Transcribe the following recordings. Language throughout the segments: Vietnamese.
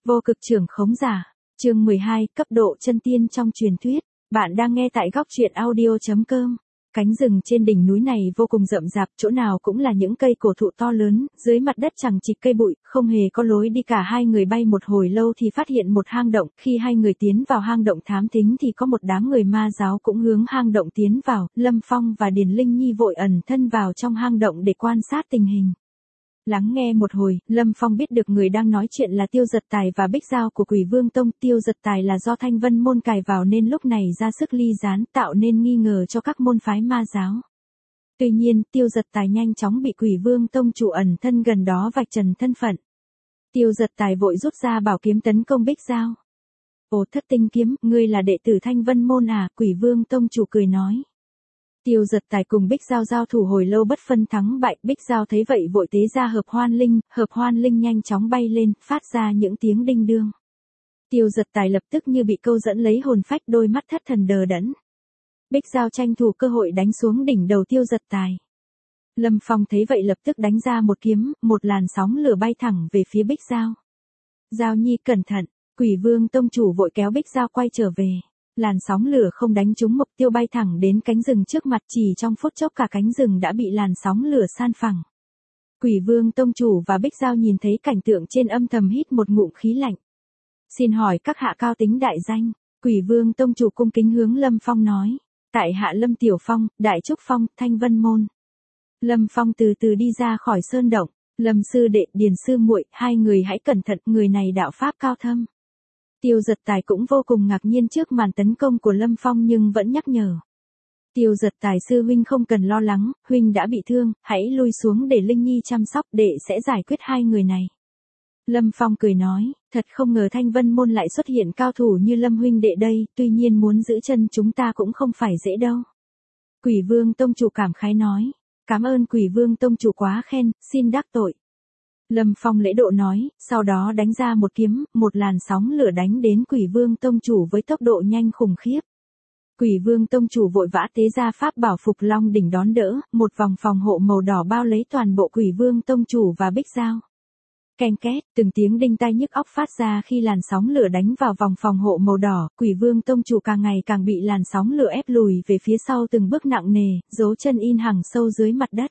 Vô cực trưởng khống giả. Chương 12, cấp độ chân tiên trong truyền thuyết. Bạn đang nghe tại góc truyện audio.com. Cánh rừng trên đỉnh núi này vô cùng rậm rạp, chỗ nào cũng là những cây cổ thụ to lớn, dưới mặt đất chẳng chịt cây bụi, không hề có lối đi. Cả hai người bay một hồi lâu thì phát hiện một hang động, khi hai người tiến vào hang động thám thính thì có một đám người ma giáo cũng hướng hang động tiến vào. Lâm Phong và Điền Linh Nhi vội ẩn thân vào trong hang động để quan sát tình hình. Lắng nghe một hồi, Lâm Phong biết được người đang nói chuyện là Tiêu Giật Tài và Bích Giao của Quỷ Vương Tông. Tiêu Giật Tài là do Thanh Vân môn cài vào nên lúc này ra sức ly gián, tạo nên nghi ngờ cho các môn phái ma giáo. Tuy nhiên, Tiêu Giật Tài nhanh chóng bị Quỷ Vương Tông chủ ẩn thân gần đó vạch trần thân phận. Tiêu Giật Tài vội rút ra bảo kiếm tấn công Bích Giao. Ồ, Thất Tinh kiếm, ngươi là đệ tử Thanh Vân môn à? Quỷ Vương Tông chủ cười nói. Tiêu Giật Tài cùng Bích Giao giao thủ hồi lâu bất phân thắng bại. Bích Giao thấy vậy vội tế ra hợp hoan linh nhanh chóng bay lên, phát ra những tiếng đinh đương. Tiêu Giật Tài lập tức như bị câu dẫn lấy hồn phách, đôi mắt thất thần đờ đẫn. Bích Giao tranh thủ cơ hội đánh xuống đỉnh đầu Tiêu Giật Tài. Lâm Phong thấy vậy lập tức đánh ra một kiếm, một làn sóng lửa bay thẳng về phía Bích Giao. Giao Nhi cẩn thận, Quỷ Vương Tông chủ vội kéo Bích Giao quay trở về. Làn sóng lửa không đánh trúng mục tiêu, bay thẳng đến cánh rừng trước mặt, chỉ trong phút chốc cả cánh rừng đã bị làn sóng lửa san phẳng. Quỷ Vương Tông chủ và Bích Giao nhìn thấy cảnh tượng trên âm thầm hít một ngụm khí lạnh. Xin hỏi các hạ cao tính đại danh? Quỷ Vương Tông chủ cung kính hướng Lâm Phong nói. Tại hạ Lâm Tiểu Phong, Đại Trúc Phong, Thanh Vân môn. Lâm Phong từ từ đi ra khỏi sơn động. Lâm sư đệ, Điền sư muội, hai người hãy cẩn thận, người này đạo pháp cao thâm. Tiêu Giật Tài cũng vô cùng ngạc nhiên trước màn tấn công của Lâm Phong nhưng vẫn nhắc nhở. Tiêu Giật Tài sư huynh không cần lo lắng, huynh đã bị thương, hãy lui xuống để Linh Nhi chăm sóc, đệ sẽ giải quyết hai người này. Lâm Phong cười nói, thật không ngờ Thanh Vân môn lại xuất hiện cao thủ như Lâm huynh đệ đây, tuy nhiên muốn giữ chân chúng ta cũng không phải dễ đâu. Quỷ Vương Tông chủ cảm khái nói, cảm ơn Quỷ Vương Tông chủ quá khen, xin đắc tội. Lâm Phong lễ độ nói, sau đó đánh ra một kiếm, một làn sóng lửa đánh đến Quỷ Vương Tông chủ với tốc độ nhanh khủng khiếp. Quỷ Vương Tông chủ vội vã tế ra pháp bảo Phục Long đỉnh đón đỡ, một vòng phòng hộ màu đỏ bao lấy toàn bộ Quỷ Vương Tông chủ và Bích Giao. Keng két, từng tiếng đinh tai nhức óc phát ra khi làn sóng lửa đánh vào vòng phòng hộ màu đỏ. Quỷ Vương Tông chủ càng ngày càng bị làn sóng lửa ép lùi về phía sau từng bước nặng nề, dấu chân in hằng sâu dưới mặt đất.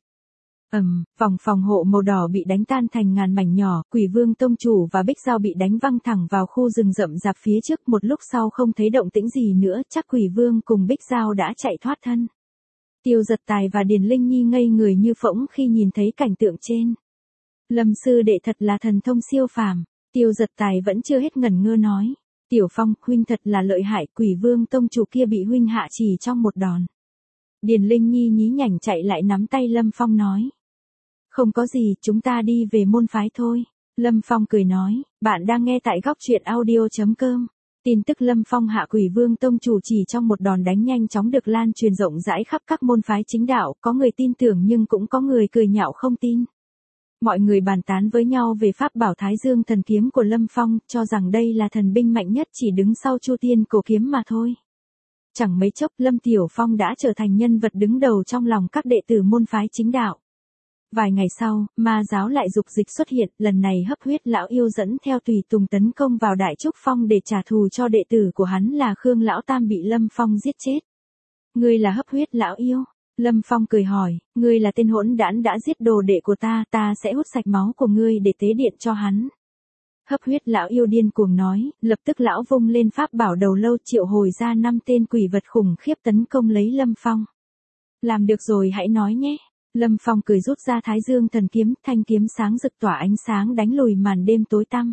Vòng phòng hộ màu đỏ bị đánh tan thành ngàn mảnh nhỏ, Quỷ Vương Tông chủ và Bích Giao bị đánh văng thẳng vào khu rừng rậm rạp phía trước. Một lúc sau không thấy động tĩnh gì nữa, chắc Quỷ Vương cùng Bích Giao đã chạy thoát thân. Tiêu Giật Tài và Điền Linh Nhi ngây người như phỗng khi nhìn thấy cảnh tượng trên. Lâm sư đệ thật là thần thông siêu phàm. Tiêu Giật Tài vẫn chưa hết ngẩn ngơ nói. Tiểu Phong, huynh thật là lợi hại, Quỷ Vương Tông chủ kia bị huynh hạ chỉ trong một đòn. Điền Linh Nhi nhí nhảnh chạy lại nắm tay Lâm Phong nói. Không có gì, chúng ta đi về môn phái thôi. Lâm Phong cười nói, bạn đang nghe tại góc truyện audio.com. Tin tức Lâm Phong hạ Quỷ Vương Tông chủ chỉ trong một đòn đánh nhanh chóng được lan truyền rộng rãi khắp các môn phái chính đạo, có người tin tưởng nhưng cũng có người cười nhạo không tin. Mọi người bàn tán với nhau về pháp bảo Thái Dương thần kiếm của Lâm Phong, cho rằng đây là thần binh mạnh nhất chỉ đứng sau Chu Tiên cổ kiếm mà thôi. Chẳng mấy chốc Lâm Tiểu Phong đã trở thành nhân vật đứng đầu trong lòng các đệ tử môn phái chính đạo. Vài ngày sau, ma giáo lại dục dịch xuất hiện, lần này Hấp Huyết lão yêu dẫn theo tùy tùng tấn công vào Đại Trúc Phong để trả thù cho đệ tử của hắn là Khương Lão Tam bị Lâm Phong giết chết. Ngươi là Hấp Huyết lão yêu? Lâm Phong cười hỏi, ngươi là tên hỗn đản đã giết đồ đệ của ta sẽ hút sạch máu của ngươi để tế điện cho hắn. Hấp Huyết lão yêu điên cuồng nói, lập tức lão vung lên pháp bảo đầu lâu triệu hồi ra 5 tên quỷ vật khủng khiếp tấn công lấy Lâm Phong. Làm được rồi hãy nói nhé. Lâm Phong cười rút ra Thái Dương thần kiếm, thanh kiếm sáng rực tỏa ánh sáng đánh lùi màn đêm tối tăm.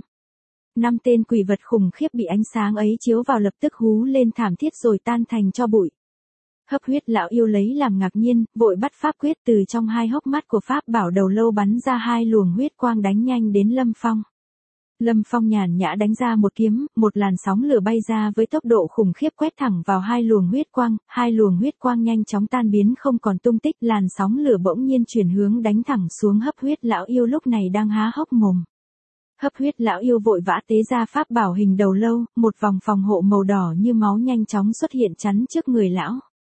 5 tên quỷ vật khủng khiếp bị ánh sáng ấy chiếu vào lập tức hú lên thảm thiết rồi tan thành tro bụi. Hấp Huyết lão yêu lấy làm ngạc nhiên, vội bắt pháp quyết từ trong hai hốc mắt của pháp bảo đầu lâu bắn ra 2 luồng huyết quang đánh nhanh đến Lâm Phong. Lâm Phong nhàn nhã đánh ra một kiếm, một làn sóng lửa bay ra với tốc độ khủng khiếp quét thẳng vào 2 luồng huyết quang nhanh chóng tan biến không còn tung tích, làn sóng lửa bỗng nhiên chuyển hướng đánh thẳng xuống Hấp Huyết lão yêu lúc này đang há hốc mồm. Hấp Huyết lão yêu vội vã tế ra pháp bảo hình đầu lâu, một vòng phòng hộ màu đỏ như máu nhanh chóng xuất hiện chắn trước người lão.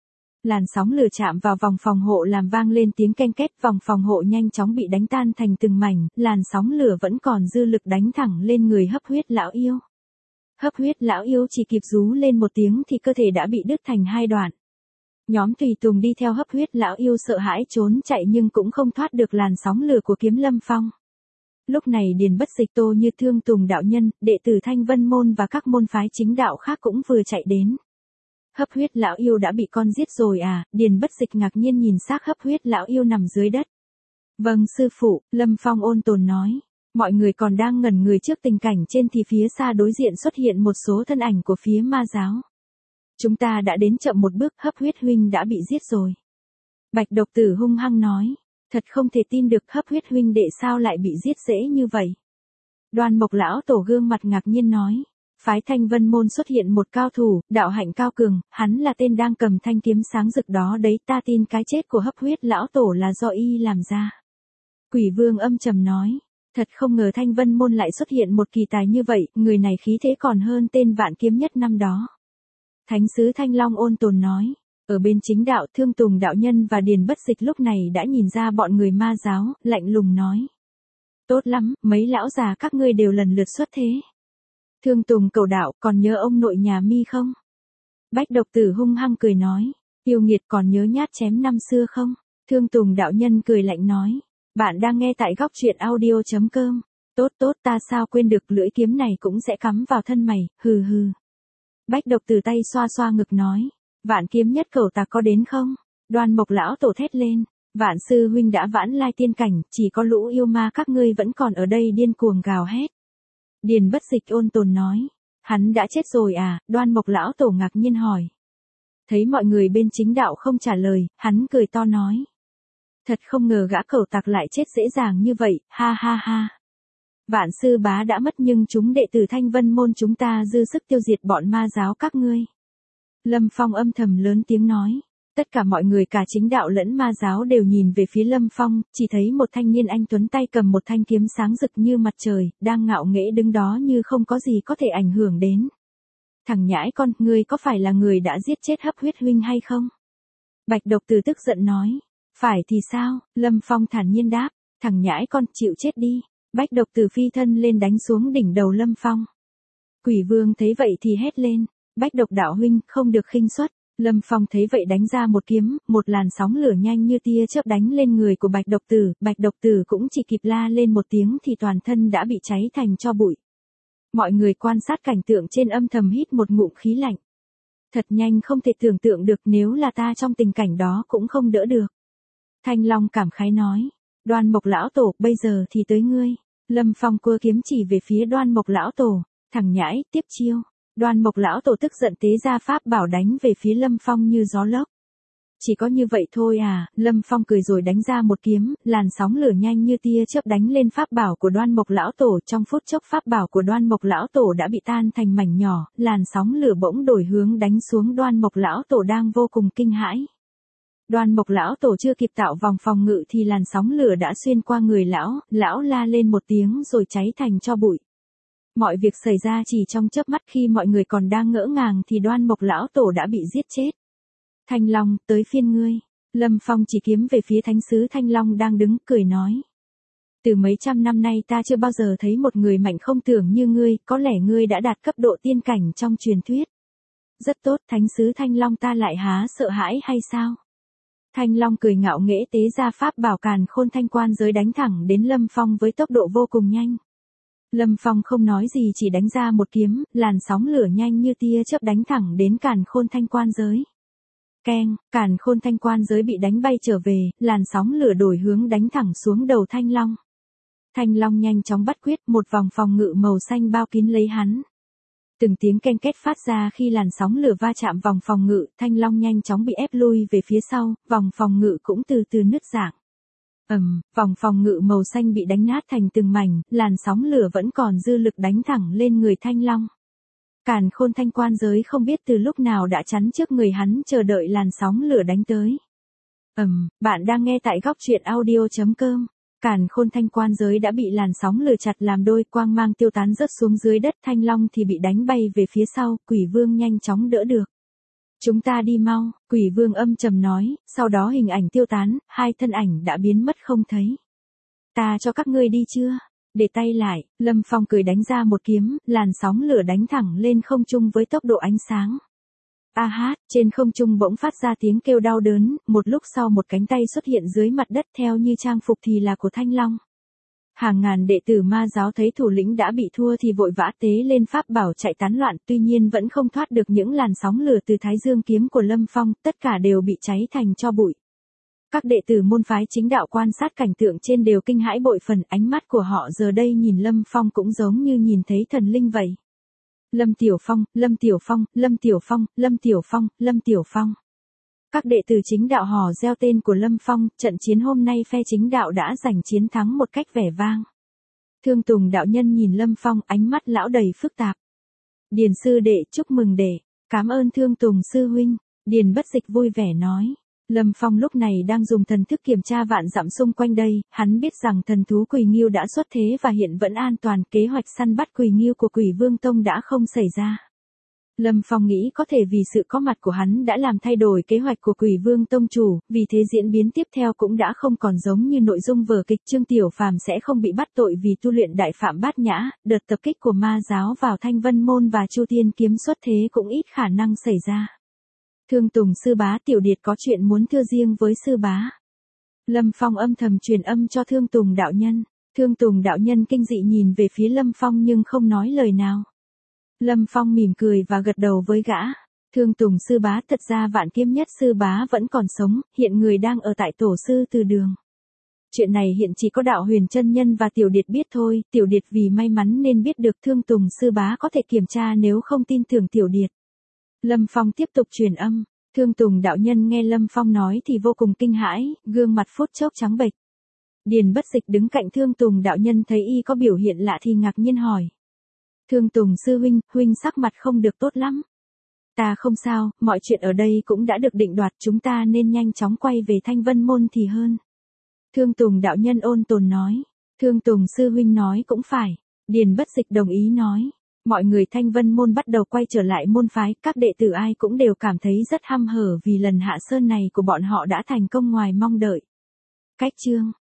Làn sóng lửa chạm vào vòng phòng hộ làm vang lên tiếng ken két, vòng phòng hộ nhanh chóng bị đánh tan thành từng mảnh, làn sóng lửa vẫn còn dư lực đánh thẳng lên người hấp huyết lão yêu. Hấp huyết lão yêu chỉ kịp rú lên một tiếng thì cơ thể đã bị đứt thành hai đoạn. Nhóm tùy tùng đi theo hấp huyết lão yêu sợ hãi trốn chạy nhưng cũng không thoát được làn sóng lửa của kiếm Lâm Phong. Lúc này Điền Bất Dịch, Tô Như Thương Tùng đạo nhân, đệ tử Thanh Vân môn và các môn phái chính đạo khác cũng vừa chạy đến. Hấp huyết lão yêu đã bị con giết rồi à? Điền Bất Dịch ngạc nhiên nhìn xác hấp huyết lão yêu nằm dưới đất. Vâng sư phụ, Lâm Phong ôn tồn nói. Mọi người còn đang ngẩn người trước tình cảnh trên thì phía xa đối diện xuất hiện một số thân ảnh của phía ma giáo. Chúng ta đã đến chậm một bước, hấp huyết huynh đã bị giết rồi. Bạch Độc Tử hung hăng nói. Thật không thể tin được, hấp huyết huynh đệ sao lại bị giết dễ như vậy. Đoan Mộc lão tổ gương mặt ngạc nhiên nói. Phái Thanh Vân môn xuất hiện một cao thủ, đạo hạnh cao cường, hắn là tên đang cầm thanh kiếm sáng rực đó đấy, ta tin cái chết của hấp huyết lão tổ là do y làm ra. Quỷ Vương âm trầm nói. Thật không ngờ Thanh Vân môn lại xuất hiện một kỳ tài như vậy, người này khí thế còn hơn tên vạn kiếm nhất năm đó. Thánh sứ Thanh Long ôn tồn nói. Ở bên chính đạo, Thương Tùng đạo nhân và Điền Bất Dịch lúc này đã nhìn ra bọn người ma giáo, lạnh lùng nói. Tốt lắm, mấy lão già các ngươi đều lần lượt xuất thế. Thương Tùng cầu đạo, còn nhớ ông nội nhà mi không? Bách Độc Tử hung hăng cười nói. Yêu nghiệt, còn nhớ nhát chém năm xưa không? Thương Tùng đạo nhân cười lạnh nói. Bạn đang nghe tại góc truyện audio.com. Tốt tốt, ta sao quên được, lưỡi kiếm này cũng sẽ cắm vào thân mày, hừ hừ. Bách Độc Tử tay xoa xoa ngực nói. Vạn kiếm nhất cẩu ta có đến không? Đoan Mộc lão tổ thét lên. Vạn sư huynh đã vãn lai tiên cảnh, chỉ có lũ yêu ma các ngươi vẫn còn ở đây điên cuồng gào hét. Điền Bất Dịch ôn tồn nói. Hắn đã chết rồi à? Đoan Mộc lão tổ ngạc nhiên hỏi. Thấy mọi người bên chính đạo không trả lời, hắn cười to nói. Thật không ngờ gã cẩu tặc lại chết dễ dàng như vậy, ha ha ha. Vạn sư bá đã mất nhưng chúng đệ tử Thanh Vân môn chúng ta dư sức tiêu diệt bọn ma giáo các ngươi. Lâm Phong âm thầm lớn tiếng nói. Tất cả mọi người cả chính đạo lẫn ma giáo đều nhìn về phía Lâm Phong, chỉ thấy một thanh niên anh tuấn tay cầm một thanh kiếm sáng rực như mặt trời, đang ngạo nghễ đứng đó như không có gì có thể ảnh hưởng đến. Thằng nhãi con, ngươi có phải là người đã giết chết hấp huyết huynh hay không? Bạch Độc Tử tức giận nói. Phải thì sao? Lâm Phong thản nhiên đáp. Thằng nhãi con, chịu chết đi. Bách Độc Tử phi thân lên đánh xuống đỉnh đầu Lâm Phong. Quỷ Vương thấy vậy thì hét lên. Bách Độc đạo huynh, không được khinh suất. Lâm Phong thấy vậy đánh ra một kiếm, một làn sóng lửa nhanh như tia chớp đánh lên người của Bạch Độc Tử cũng chỉ kịp la lên một tiếng thì toàn thân đã bị cháy thành tro bụi. Mọi người quan sát cảnh tượng trên âm thầm hít một ngụm khí lạnh. Thật nhanh, không thể tưởng tượng được, nếu là ta trong tình cảnh đó cũng không đỡ được. Thanh Long cảm khái nói. Đoan Mộc lão tổ, bây giờ thì tới ngươi. Lâm Phong cua kiếm chỉ về phía Đoan Mộc lão tổ. Thằng nhãi, tiếp chiêu. Đoan Mộc lão tổ tức giận tế ra pháp bảo đánh về phía Lâm Phong như gió lốc. Chỉ có như vậy thôi à? Lâm Phong cười rồi đánh ra một kiếm, làn sóng lửa nhanh như tia chớp đánh lên pháp bảo của Đoan Mộc lão tổ, trong phút chốc pháp bảo của Đoan Mộc lão tổ đã bị tan thành mảnh nhỏ, làn sóng lửa bỗng đổi hướng đánh xuống Đoan Mộc lão tổ đang vô cùng kinh hãi. Đoan Mộc lão tổ chưa kịp tạo vòng phòng ngự thì làn sóng lửa đã xuyên qua người lão la lên một tiếng rồi cháy thành tro bụi. Mọi việc xảy ra chỉ trong chớp mắt, khi mọi người còn đang ngỡ ngàng thì Đoan Mộc lão tổ đã bị giết chết. Thanh Long, tới phiên ngươi. Lâm Phong chỉ kiếm về phía thánh sứ Thanh Long đang đứng, cười nói. Từ mấy trăm năm nay ta chưa bao giờ thấy một người mạnh không tưởng như ngươi, có lẽ ngươi đã đạt cấp độ tiên cảnh trong truyền thuyết. Rất tốt, thánh sứ Thanh Long, ta lại há sợ hãi hay sao? Thanh Long cười ngạo nghễ tế ra pháp bảo Càn Khôn Thanh Quan Giới đánh thẳng đến Lâm Phong với tốc độ vô cùng nhanh. Lâm Phong không nói gì chỉ đánh ra một kiếm, làn sóng lửa nhanh như tia chớp đánh thẳng đến Càn Khôn Thanh Quan Giới. Keng, Càn Khôn Thanh Quan Giới bị đánh bay trở về, làn sóng lửa đổi hướng đánh thẳng xuống đầu Thanh Long. Thanh Long nhanh chóng bắt quyết, một vòng phòng ngự màu xanh bao kín lấy hắn. Từng tiếng ken két phát ra khi làn sóng lửa va chạm vòng phòng ngự, Thanh Long nhanh chóng bị ép lui về phía sau, vòng phòng ngự cũng từ từ nứt rạn. Vòng phòng ngự màu xanh bị đánh nát thành từng mảnh, làn sóng lửa vẫn còn dư lực đánh thẳng lên người Thanh Long. Càn Khôn Thanh Quan Giới không biết từ lúc nào đã chắn trước người hắn, chờ đợi làn sóng lửa đánh tới. Bạn đang nghe tại góc truyện audio.com. Càn Khôn Thanh Quan Giới đã bị làn sóng lửa chặt làm đôi, quang mang tiêu tán rớt xuống dưới đất, Thanh Long thì bị đánh bay về phía sau, Quỷ Vương nhanh chóng đỡ được. Chúng ta đi mau, Quỷ Vương âm trầm nói, sau đó hình ảnh tiêu tán, hai thân ảnh đã biến mất không thấy. Ta cho các ngươi đi chưa? Để tay lại, Lâm Phong cười đánh ra một kiếm, làn sóng lửa đánh thẳng lên không trung với tốc độ ánh sáng. A hát, trên không trung bỗng phát ra tiếng kêu đau đớn, một lúc sau một cánh tay xuất hiện dưới mặt đất theo như trang phục thì là của Thanh Long. Hàng ngàn đệ tử ma giáo thấy thủ lĩnh đã bị thua thì vội vã tế lên pháp bảo chạy tán loạn, tuy nhiên vẫn không thoát được những làn sóng lửa từ Thái Dương kiếm của Lâm Phong, tất cả đều bị cháy thành tro bụi. Các đệ tử môn phái chính đạo quan sát cảnh tượng trên đều kinh hãi bội phần, ánh mắt của họ giờ đây nhìn Lâm Phong cũng giống như nhìn thấy thần linh vậy. Lâm Tiểu Phong, Lâm Tiểu Phong, Lâm Tiểu Phong, Lâm Tiểu Phong, Lâm Tiểu Phong. Các đệ tử chính đạo hò reo tên của Lâm Phong, trận chiến hôm nay phe chính đạo đã giành chiến thắng một cách vẻ vang. Thương Tùng đạo nhân nhìn Lâm Phong, ánh mắt lão đầy phức tạp. Điền sư đệ, chúc mừng đệ, cảm ơn Thương Tùng sư huynh, Điền Bất Dịch vui vẻ nói. Lâm Phong lúc này đang dùng thần thức kiểm tra vạn dặm xung quanh đây, hắn biết rằng thần thú Quỳ Ngưu đã xuất thế và hiện vẫn an toàn, kế hoạch săn bắt Quỳ Ngưu của Quỷ Vương Tông đã không xảy ra. Lâm Phong nghĩ có thể vì sự có mặt của hắn đã làm thay đổi kế hoạch của Quỷ Vương Tông chủ, vì thế diễn biến tiếp theo cũng đã không còn giống như nội dung vở kịch. Trương Tiểu Phàm sẽ không bị bắt tội vì tu luyện đại phạm bát nhã, đợt tập kích của ma giáo vào Thanh Vân Môn và Chu Tiên kiếm xuất thế cũng ít khả năng xảy ra. Thương Tùng sư bá, Tiểu Điệt có chuyện muốn thưa riêng với sư bá. Lâm Phong âm thầm truyền âm cho Thương Tùng đạo nhân. Thương Tùng đạo nhân kinh dị nhìn về phía Lâm Phong nhưng không nói lời nào. Lâm Phong mỉm cười và gật đầu với gã. Thương Tùng sư bá, thật ra Vạn Kiếm Nhất sư bá vẫn còn sống, hiện người đang ở tại tổ sư từ đường. Chuyện này hiện chỉ có đạo Huyền chân nhân và Tiểu Điệt biết thôi, Tiểu Điệt vì may mắn nên biết được. Thương Tùng sư bá có thể kiểm tra nếu không tin tưởng Tiểu Điệt. Lâm Phong tiếp tục truyền âm. Thương Tùng đạo nhân nghe Lâm Phong nói thì vô cùng kinh hãi, gương mặt phút chốc trắng bệch. Điền Bất Dịch đứng cạnh Thương Tùng đạo nhân thấy y có biểu hiện lạ thì ngạc nhiên hỏi. Thương Tùng sư huynh, huynh sắc mặt không được tốt lắm. Ta không sao, mọi chuyện ở đây cũng đã được định đoạt, chúng ta nên nhanh chóng quay về Thanh Vân Môn thì hơn. Thương Tùng đạo nhân ôn tồn nói. Thương Tùng sư huynh nói cũng phải. Điền Bất Dịch đồng ý nói. Mọi người Thanh Vân Môn bắt đầu quay trở lại môn phái, các đệ tử ai cũng đều cảm thấy rất hăm hở vì lần hạ sơn này của bọn họ đã thành công ngoài mong đợi. Cách chương